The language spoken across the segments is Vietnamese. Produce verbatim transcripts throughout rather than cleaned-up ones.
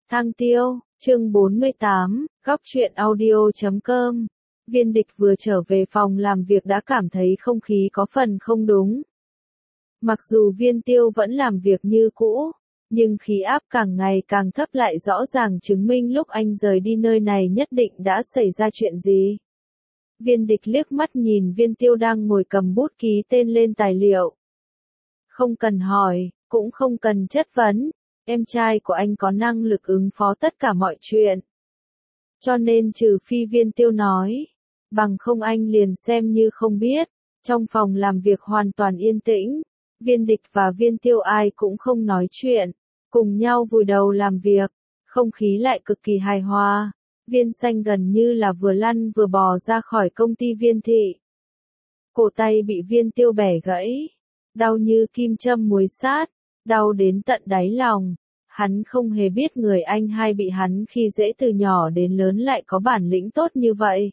Thang Tiêu, chương bốn mươi tám, góc truyện audio chấm com. Viên Địch vừa trở về phòng làm việc đã cảm thấy không khí có phần không đúng. Mặc dù Viên Tiêu vẫn làm việc như cũ, nhưng khí áp càng ngày càng thấp lại rõ ràng chứng minh lúc anh rời đi nơi này nhất định đã xảy ra chuyện gì. Viên Địch liếc mắt nhìn Viên Tiêu đang ngồi cầm bút ký tên lên tài liệu. Không cần hỏi, cũng không cần chất vấn. Em trai của anh có năng lực ứng phó tất cả mọi chuyện. Cho nên trừ phi Viên Tiêu nói, bằng không anh liền xem như không biết. Trong phòng làm việc hoàn toàn yên tĩnh, Viên Địch và Viên Tiêu ai cũng không nói chuyện, cùng nhau vùi đầu làm việc, không khí lại cực kỳ hài hòa. Viên Xanh gần như là vừa lăn vừa bò ra khỏi công ty Viên Thị. Cổ tay bị Viên Tiêu bẻ gãy, đau như kim châm muối sát. Đau đến tận đáy lòng, hắn không hề biết người anh hai bị hắn khi dễ từ nhỏ đến lớn lại có bản lĩnh tốt như vậy.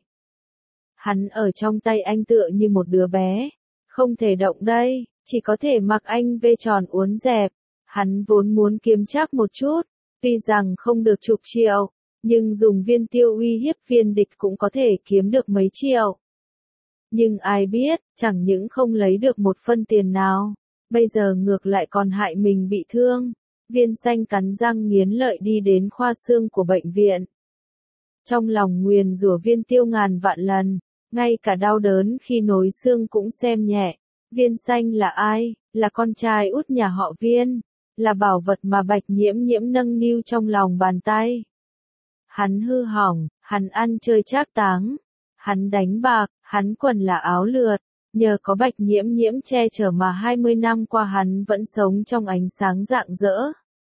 Hắn ở trong tay anh tựa như một đứa bé, không thể động đây, chỉ có thể mặc anh vê tròn uốn dẹp. Hắn vốn muốn kiếm chắc một chút, tuy rằng không được chục triệu, nhưng dùng Viên Tiêu uy hiếp Viên Địch cũng có thể kiếm được mấy triệu. Nhưng ai biết, chẳng những không lấy được một phân tiền nào, bây giờ ngược lại còn hại mình bị thương. Viên Xanh cắn răng nghiến lợi đi đến khoa xương của bệnh viện. Trong lòng nguyền rủa Viên Tiêu ngàn vạn lần, ngay cả đau đớn khi nối xương cũng xem nhẹ. Viên Xanh là ai? Là con trai út nhà họ Viên, là bảo vật mà Bạch Nhiễm Nhiễm nâng niu trong lòng bàn tay. Hắn hư hỏng, hắn ăn chơi trác táng, hắn đánh bạc, hắn quần là áo lượt. Nhờ có Bạch Nhiễm Nhiễm che chở mà hai mươi năm qua hắn vẫn sống trong ánh sáng rạng rỡ.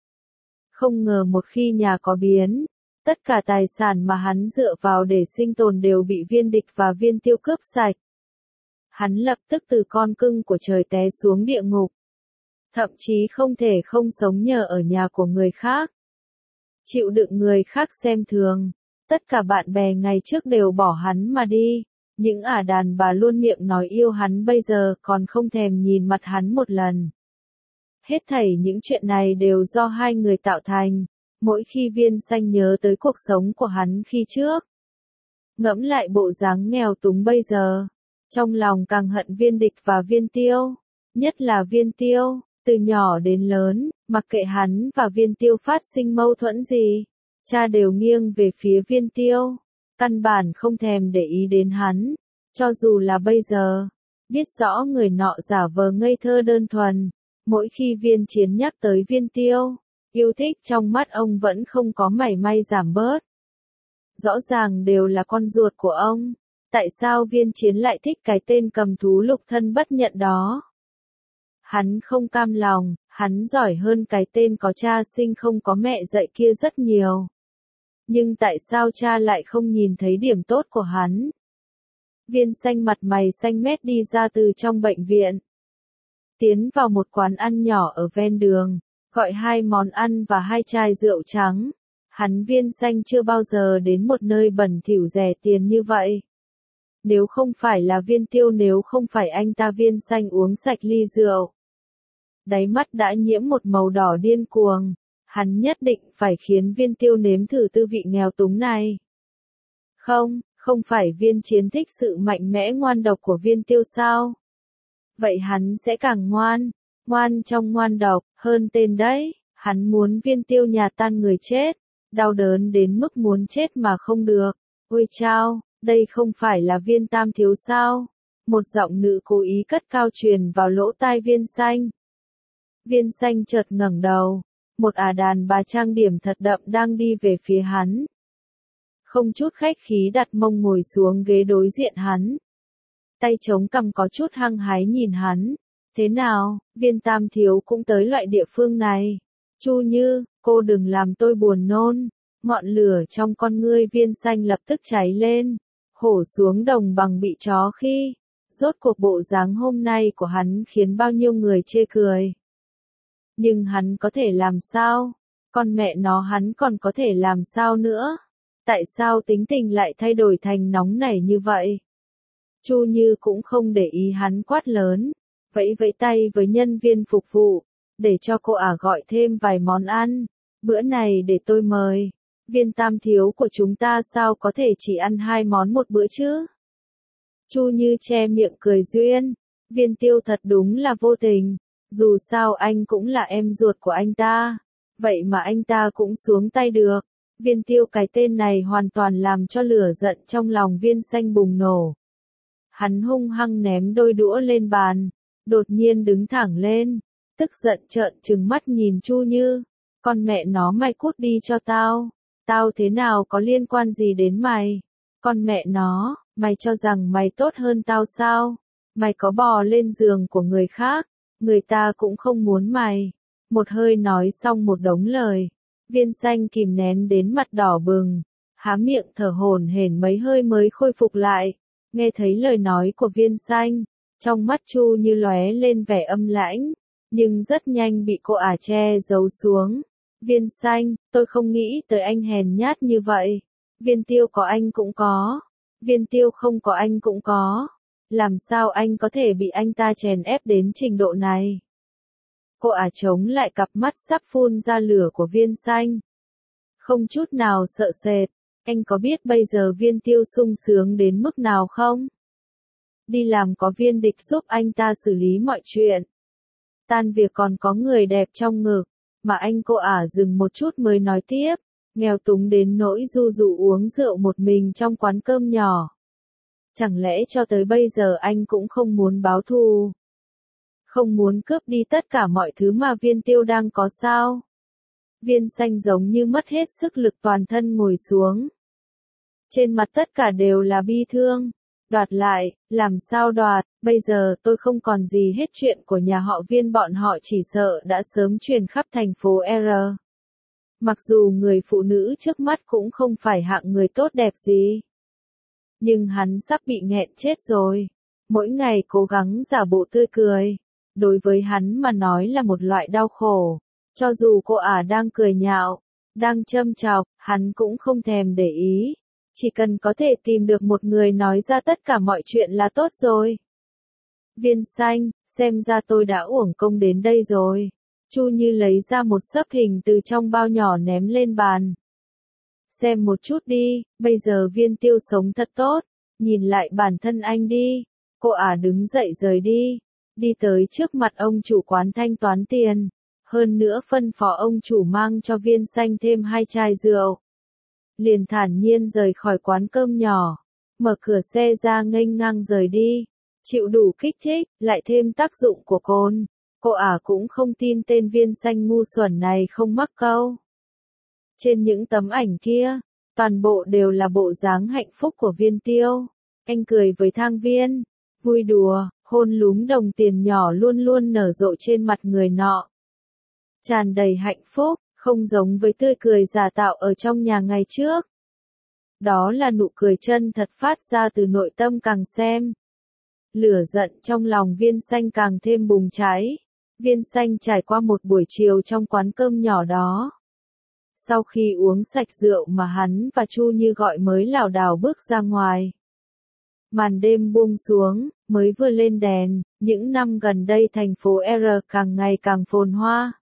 Không ngờ một khi nhà có biến, tất cả tài sản mà hắn dựa vào để sinh tồn đều bị Viên Địch và Viên Tiêu cướp sạch. Hắn lập tức từ con cưng của trời té xuống địa ngục. Thậm chí không thể không sống nhờ ở nhà của người khác. Chịu đựng người khác xem thường, tất cả bạn bè ngày trước đều bỏ hắn mà đi. Những ả đàn bà luôn miệng nói yêu hắn bây giờ còn không thèm nhìn mặt hắn một lần. Hết thảy những chuyện này đều do hai người tạo thành. Mỗi khi Viên Xanh nhớ tới cuộc sống của hắn khi trước, ngẫm lại bộ dáng nghèo túng bây giờ, trong lòng càng hận Viên Địch và Viên Tiêu. Nhất là Viên Tiêu, từ nhỏ đến lớn, mặc kệ hắn và Viên Tiêu phát sinh mâu thuẫn gì, cha đều nghiêng về phía Viên Tiêu. Căn bản không thèm để ý đến hắn, cho dù là bây giờ, biết rõ người nọ giả vờ ngây thơ đơn thuần, mỗi khi Viên Chiến nhắc tới Viên Tiêu, yêu thích trong mắt ông vẫn không có mảy may giảm bớt. Rõ ràng đều là con ruột của ông, tại sao Viên Chiến lại thích cái tên cầm thú lục thân bất nhận đó? Hắn không cam lòng, hắn giỏi hơn cái tên có cha sinh không có mẹ dạy kia rất nhiều. Nhưng tại sao cha lại không nhìn thấy điểm tốt của hắn? Viên Xanh mặt mày xanh mét đi ra từ trong bệnh viện. Tiến vào một quán ăn nhỏ ở ven đường, gọi hai món ăn và hai chai rượu trắng. Hắn Viên Xanh chưa bao giờ đến một nơi bẩn thỉu rẻ tiền như vậy. Nếu không phải là Viên Tiêu, nếu không phải anh ta, Viên Xanh uống sạch ly rượu. Đáy mắt đã nhiễm một màu đỏ điên cuồng. Hắn nhất định phải khiến Viên Tiêu nếm thử tư vị nghèo túng này. Không, không phải Viên Chiến thích sự mạnh mẽ ngoan độc của Viên Tiêu sao? Vậy hắn sẽ càng ngoan, ngoan trong ngoan độc, hơn tên đấy. Hắn muốn Viên Tiêu nhà tan người chết, đau đớn đến mức muốn chết mà không được. Ôi chao, đây không phải là Viên Tam Thiếu sao? Một giọng nữ cố ý cất cao truyền vào lỗ tai Viên Xanh. Viên Xanh chợt ngẩng đầu. Một ả đàn bà trang điểm thật đậm đang đi về phía hắn. Không chút khách khí đặt mông ngồi xuống ghế đối diện hắn. Tay chống cằm có chút hăng hái nhìn hắn. Thế nào, Viên Tam Thiếu cũng tới loại địa phương này. Chu Như, cô đừng làm tôi buồn nôn. Ngọn lửa trong con ngươi Viên Xanh lập tức cháy lên. Hổ xuống đồng bằng bị chó khi. Rốt cuộc bộ dáng hôm nay của hắn khiến bao nhiêu người chê cười. Nhưng hắn có thể làm sao? Con mẹ nó hắn còn có thể làm sao nữa? Tại sao tính tình lại thay đổi thành nóng nảy như vậy? Chu Như cũng không để ý hắn quát lớn, vẫy vẫy tay với nhân viên phục vụ, để cho cô ả gọi thêm vài món ăn. Bữa này để tôi mời. Viên tam thiếu của chúng ta sao có thể chỉ ăn hai món một bữa chứ? Chu Như che miệng cười duyên. Viên Tiêu thật đúng là vô tình. Dù sao anh cũng là em ruột của anh ta. Vậy mà anh ta cũng xuống tay được. Viên Tiêu cái tên này hoàn toàn làm cho lửa giận trong lòng Viên Xanh bùng nổ. Hắn hung hăng ném đôi đũa lên bàn. Đột nhiên đứng thẳng lên. Tức giận trợn trừng mắt nhìn Chu Như. Con mẹ nó mày cút đi cho tao. Tao thế nào có liên quan gì đến mày? Con mẹ nó, mày cho rằng mày tốt hơn tao sao? Mày có bò lên giường của người khác, người ta cũng không muốn mày. Một hơi nói xong một đống lời. Viên Xanh kìm nén đến mặt đỏ bừng, há miệng thở hổn hển mấy hơi mới khôi phục lại. Nghe thấy lời nói của Viên Xanh, trong mắt Chu Như lóe lên vẻ âm lãnh, nhưng rất nhanh bị cô ả che giấu xuống. Viên Xanh, tôi không nghĩ tới anh hèn nhát như vậy. Viên Tiêu có anh cũng có. Viên Tiêu không có anh cũng có. Làm sao anh có thể bị anh ta chèn ép đến trình độ này? Cô ả chống lại cặp mắt sắp phun ra lửa của Viên Xanh. Không chút nào sợ sệt. Anh có biết bây giờ Viên Tiêu sung sướng đến mức nào không? Đi làm có Viên Địch giúp anh ta xử lý mọi chuyện. Tan việc còn có người đẹp trong ngực. Mà anh cô ả dừng một chút mới nói tiếp, nghèo túng đến nỗi du dụ uống rượu một mình trong quán cơm nhỏ. Chẳng lẽ cho tới bây giờ anh cũng không muốn báo thù? Không muốn cướp đi tất cả mọi thứ mà Viên Tiêu đang có sao? Viên Xanh giống như mất hết sức lực toàn thân ngồi xuống. Trên mặt tất cả đều là bi thương. Đoạt lại, làm sao đoạt, bây giờ tôi không còn gì hết, chuyện của nhà họ Viên bọn họ chỉ sợ đã sớm truyền khắp thành phố R. Mặc dù người phụ nữ trước mắt cũng không phải hạng người tốt đẹp gì. Nhưng hắn sắp bị nghẹn chết rồi. Mỗi ngày cố gắng giả bộ tươi cười. Đối với hắn mà nói là một loại đau khổ. Cho dù cô ả đang cười nhạo, đang châm chọc, hắn cũng không thèm để ý. Chỉ cần có thể tìm được một người nói ra tất cả mọi chuyện là tốt rồi. Viên Xanh, xem ra tôi đã uổng công đến đây rồi. Chu Như lấy ra một xấp hình từ trong bao nhỏ ném lên bàn. Xem một chút đi, bây giờ Viên Tiêu sống thật tốt. Nhìn lại bản thân anh đi. Cô ả đứng dậy rời đi. Đi tới trước mặt ông chủ quán thanh toán tiền. Hơn nữa phân phó ông chủ mang cho Viên Xanh thêm hai chai rượu. Liền thản nhiên rời khỏi quán cơm nhỏ, mở cửa xe ra nghênh ngang rời đi, chịu đủ kích thích, lại thêm tác dụng của cồn, cô ả cũng không tin tên Viên Xanh ngu xuẩn này không mắc câu. Trên những tấm ảnh kia, toàn bộ đều là bộ dáng hạnh phúc của Viên Tiêu, anh cười với Thang Viên, vui đùa, hôn lúm đồng tiền nhỏ luôn luôn nở rộ trên mặt người nọ. Tràn đầy hạnh phúc. Không giống với tươi cười giả tạo ở trong nhà ngày trước. Đó là nụ cười chân thật phát ra từ nội tâm càng xem. Lửa giận trong lòng Viên Xanh càng thêm bùng cháy. Viên Xanh trải qua một buổi chiều trong quán cơm nhỏ đó. Sau khi uống sạch rượu mà hắn và Chu Như gọi mới lảo đảo bước ra ngoài. Màn đêm buông xuống, mới vừa lên đèn, những năm gần đây thành phố R càng ngày càng phồn hoa.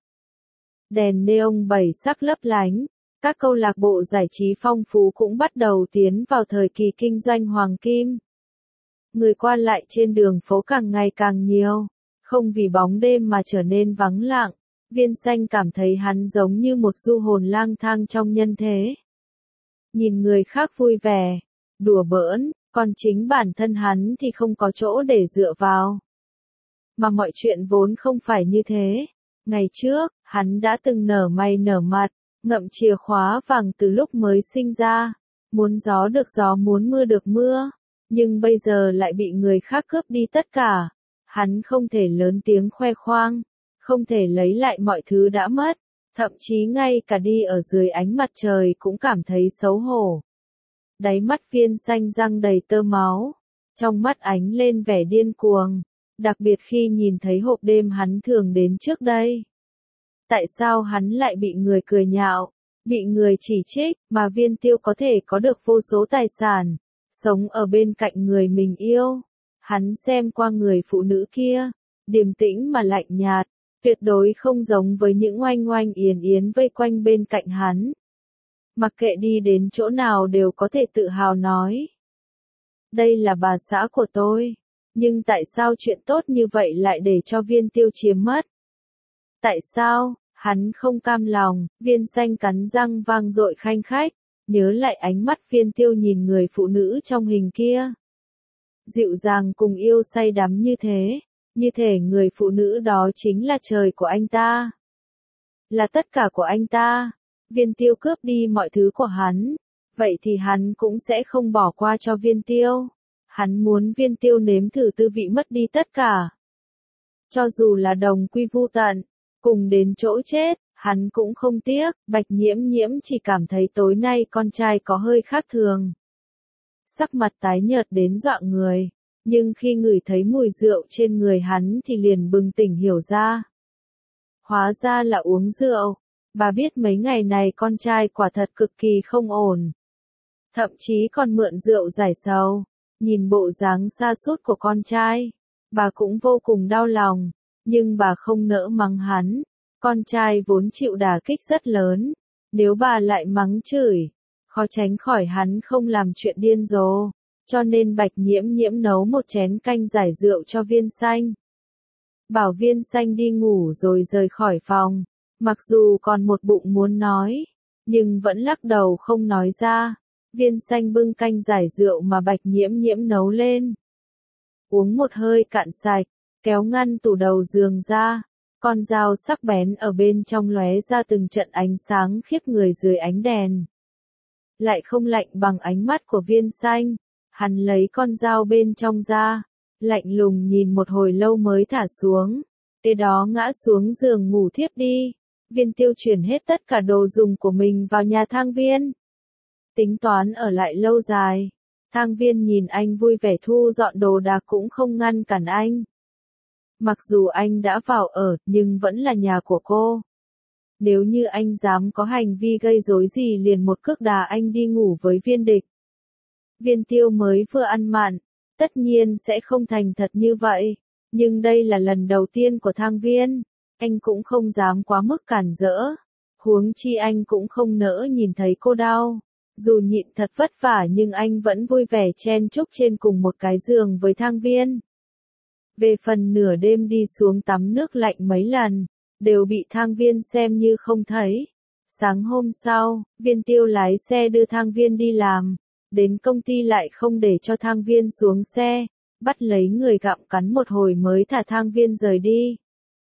Đèn neon bảy sắc lấp lánh, các câu lạc bộ giải trí phong phú cũng bắt đầu tiến vào thời kỳ kinh doanh hoàng kim. Người qua lại trên đường phố càng ngày càng nhiều, không vì bóng đêm mà trở nên vắng lặng. Viên Xanh cảm thấy hắn giống như một du hồn lang thang trong nhân thế. Nhìn người khác vui vẻ, đùa bỡn, còn chính bản thân hắn thì không có chỗ để dựa vào. Mà mọi chuyện vốn không phải như thế. Ngày trước, hắn đã từng nở mày nở mặt, ngậm chìa khóa vàng từ lúc mới sinh ra. Muốn gió được gió, muốn mưa được mưa. Nhưng bây giờ lại bị người khác cướp đi tất cả. Hắn không thể lớn tiếng khoe khoang, không thể lấy lại mọi thứ đã mất. Thậm chí ngay cả đi ở dưới ánh mặt trời cũng cảm thấy xấu hổ. Đáy mắt Viên Xanh răng đầy tơ máu. Trong mắt ánh lên vẻ điên cuồng. Đặc biệt khi nhìn thấy hộp đêm hắn thường đến trước đây. Tại sao hắn lại bị người cười nhạo, bị người chỉ trích, mà Viên Tiêu có thể có được vô số tài sản, sống ở bên cạnh người mình yêu. Hắn xem qua người phụ nữ kia, điềm tĩnh mà lạnh nhạt, Tuyệt đối không giống với những oanh oanh yến yến vây quanh bên cạnh hắn. Mặc kệ đi đến chỗ nào đều có thể tự hào nói. Đây là bà xã của tôi. Nhưng tại sao chuyện tốt như vậy lại để cho Viên Tiêu chiếm mất? Tại sao? Hắn không cam lòng, Viên Xanh cắn răng vang dội khanh khách, nhớ lại ánh mắt Viên Tiêu nhìn người phụ nữ trong hình kia. Dịu dàng cùng yêu say đắm như thế, như thể người phụ nữ đó chính là trời của anh ta. Là tất cả của anh ta. Viên Tiêu cướp đi mọi thứ của hắn, vậy thì hắn cũng sẽ không bỏ qua cho Viên Tiêu. Hắn muốn Viên Tiêu nếm thử tư vị mất đi tất cả. Cho dù là đồng quy vu tận, cùng đến chỗ chết, hắn cũng không tiếc. Bạch Nhiễm Nhiễm chỉ cảm thấy tối nay con trai có hơi khác thường. Sắc mặt tái nhợt đến dọa người, nhưng khi ngửi thấy mùi rượu trên người hắn thì liền bừng tỉnh hiểu ra. Hóa ra là uống rượu. Bà biết mấy ngày này con trai quả thật cực kỳ không ổn. Thậm chí còn mượn rượu giải sầu. Nhìn bộ dáng sa sút của con trai, bà cũng vô cùng đau lòng, nhưng bà không nỡ mắng hắn. Con trai vốn chịu đả kích rất lớn, nếu bà lại mắng chửi, khó tránh khỏi hắn không làm chuyện điên rồ. Cho nên Bạch Nhiễm Nhiễm nấu một chén canh giải rượu cho Viên Xanh. Bảo Viên Xanh đi ngủ rồi rời khỏi phòng, mặc dù còn một bụng muốn nói, nhưng vẫn lắc đầu không nói ra. Viên Xanh bưng canh giải rượu mà Bạch Nhiễm Nhiễm nấu lên. Uống một hơi cạn sạch, kéo ngăn tủ đầu giường ra, con dao sắc bén ở bên trong lóe ra từng trận ánh sáng khiếp người dưới ánh đèn. Lại không lạnh bằng ánh mắt của Viên Xanh, hắn lấy con dao bên trong ra, lạnh lùng nhìn một hồi lâu mới thả xuống, kế đó ngã xuống giường ngủ thiếp đi. Viên Tiêu chuyển hết tất cả đồ dùng của mình vào nhà Thang Viên. Tính toán ở lại lâu dài. Thang Viên nhìn anh vui vẻ thu dọn đồ đạc cũng không ngăn cản anh. Mặc dù anh đã vào ở, nhưng vẫn là nhà của cô. Nếu như anh dám có hành vi gây rối gì liền một cước đá anh đi ngủ với Viên Địch. Viên Tiêu mới vừa ăn mặn, tất nhiên sẽ không thành thật như vậy. Nhưng đây là lần đầu tiên của Thang Viên, anh cũng không dám quá mức cản rỡ. Huống chi anh cũng không nỡ nhìn thấy cô đau. Dù nhịn thật vất vả nhưng anh vẫn vui vẻ chen chúc trên cùng một cái giường với Thang Viên. Về phần nửa đêm đi xuống tắm nước lạnh mấy lần, đều bị Thang Viên xem như không thấy. Sáng hôm sau, Viên Tiêu lái xe đưa Thang Viên đi làm, đến công ty lại không để cho Thang Viên xuống xe, bắt lấy người gặm cắn một hồi mới thả Thang Viên rời đi.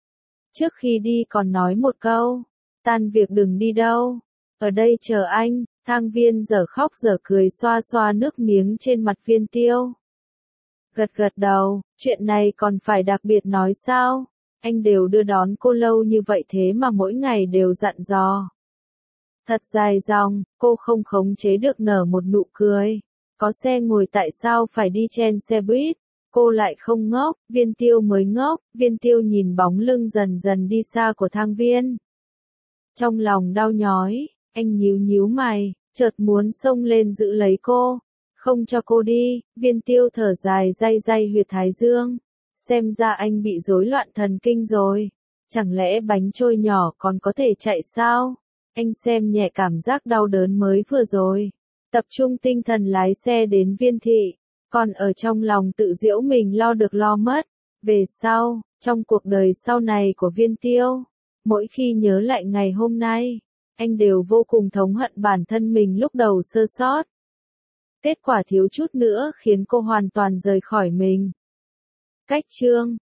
Trước khi đi còn nói một câu, tan việc đừng đi đâu, ở đây chờ anh. Thang Viên giờ khóc giờ cười xoa xoa nước miếng trên mặt Viên Tiêu. Gật gật đầu, chuyện này còn phải đặc biệt nói sao? Anh đều đưa đón cô lâu như vậy thế mà mỗi ngày đều dặn dò. Thật dài dòng, cô không khống chế được nở một nụ cười. Có xe ngồi tại sao phải đi chen xe buýt? Cô lại không ngốc, Viên Tiêu mới ngốc. Viên Tiêu nhìn bóng lưng dần dần đi xa của Thang Viên. Trong lòng đau nhói, anh nhíu nhíu mày, chợt muốn xông lên giữ lấy cô, không cho cô đi. Viên Tiêu thở dài day day huyệt thái dương, xem ra anh bị rối loạn thần kinh rồi, chẳng lẽ bánh trôi nhỏ còn có thể chạy sao? Anh xem nhẹ cảm giác đau đớn mới vừa rồi, tập trung tinh thần lái xe đến Viên thị, còn ở trong lòng tự giễu mình lo được lo mất. Về sau, trong cuộc đời sau này của Viên Tiêu, mỗi khi nhớ lại ngày hôm nay, anh đều vô cùng thống hận bản thân mình lúc đầu sơ sót. Kết quả thiếu chút nữa khiến cô hoàn toàn rời khỏi mình. Cách chương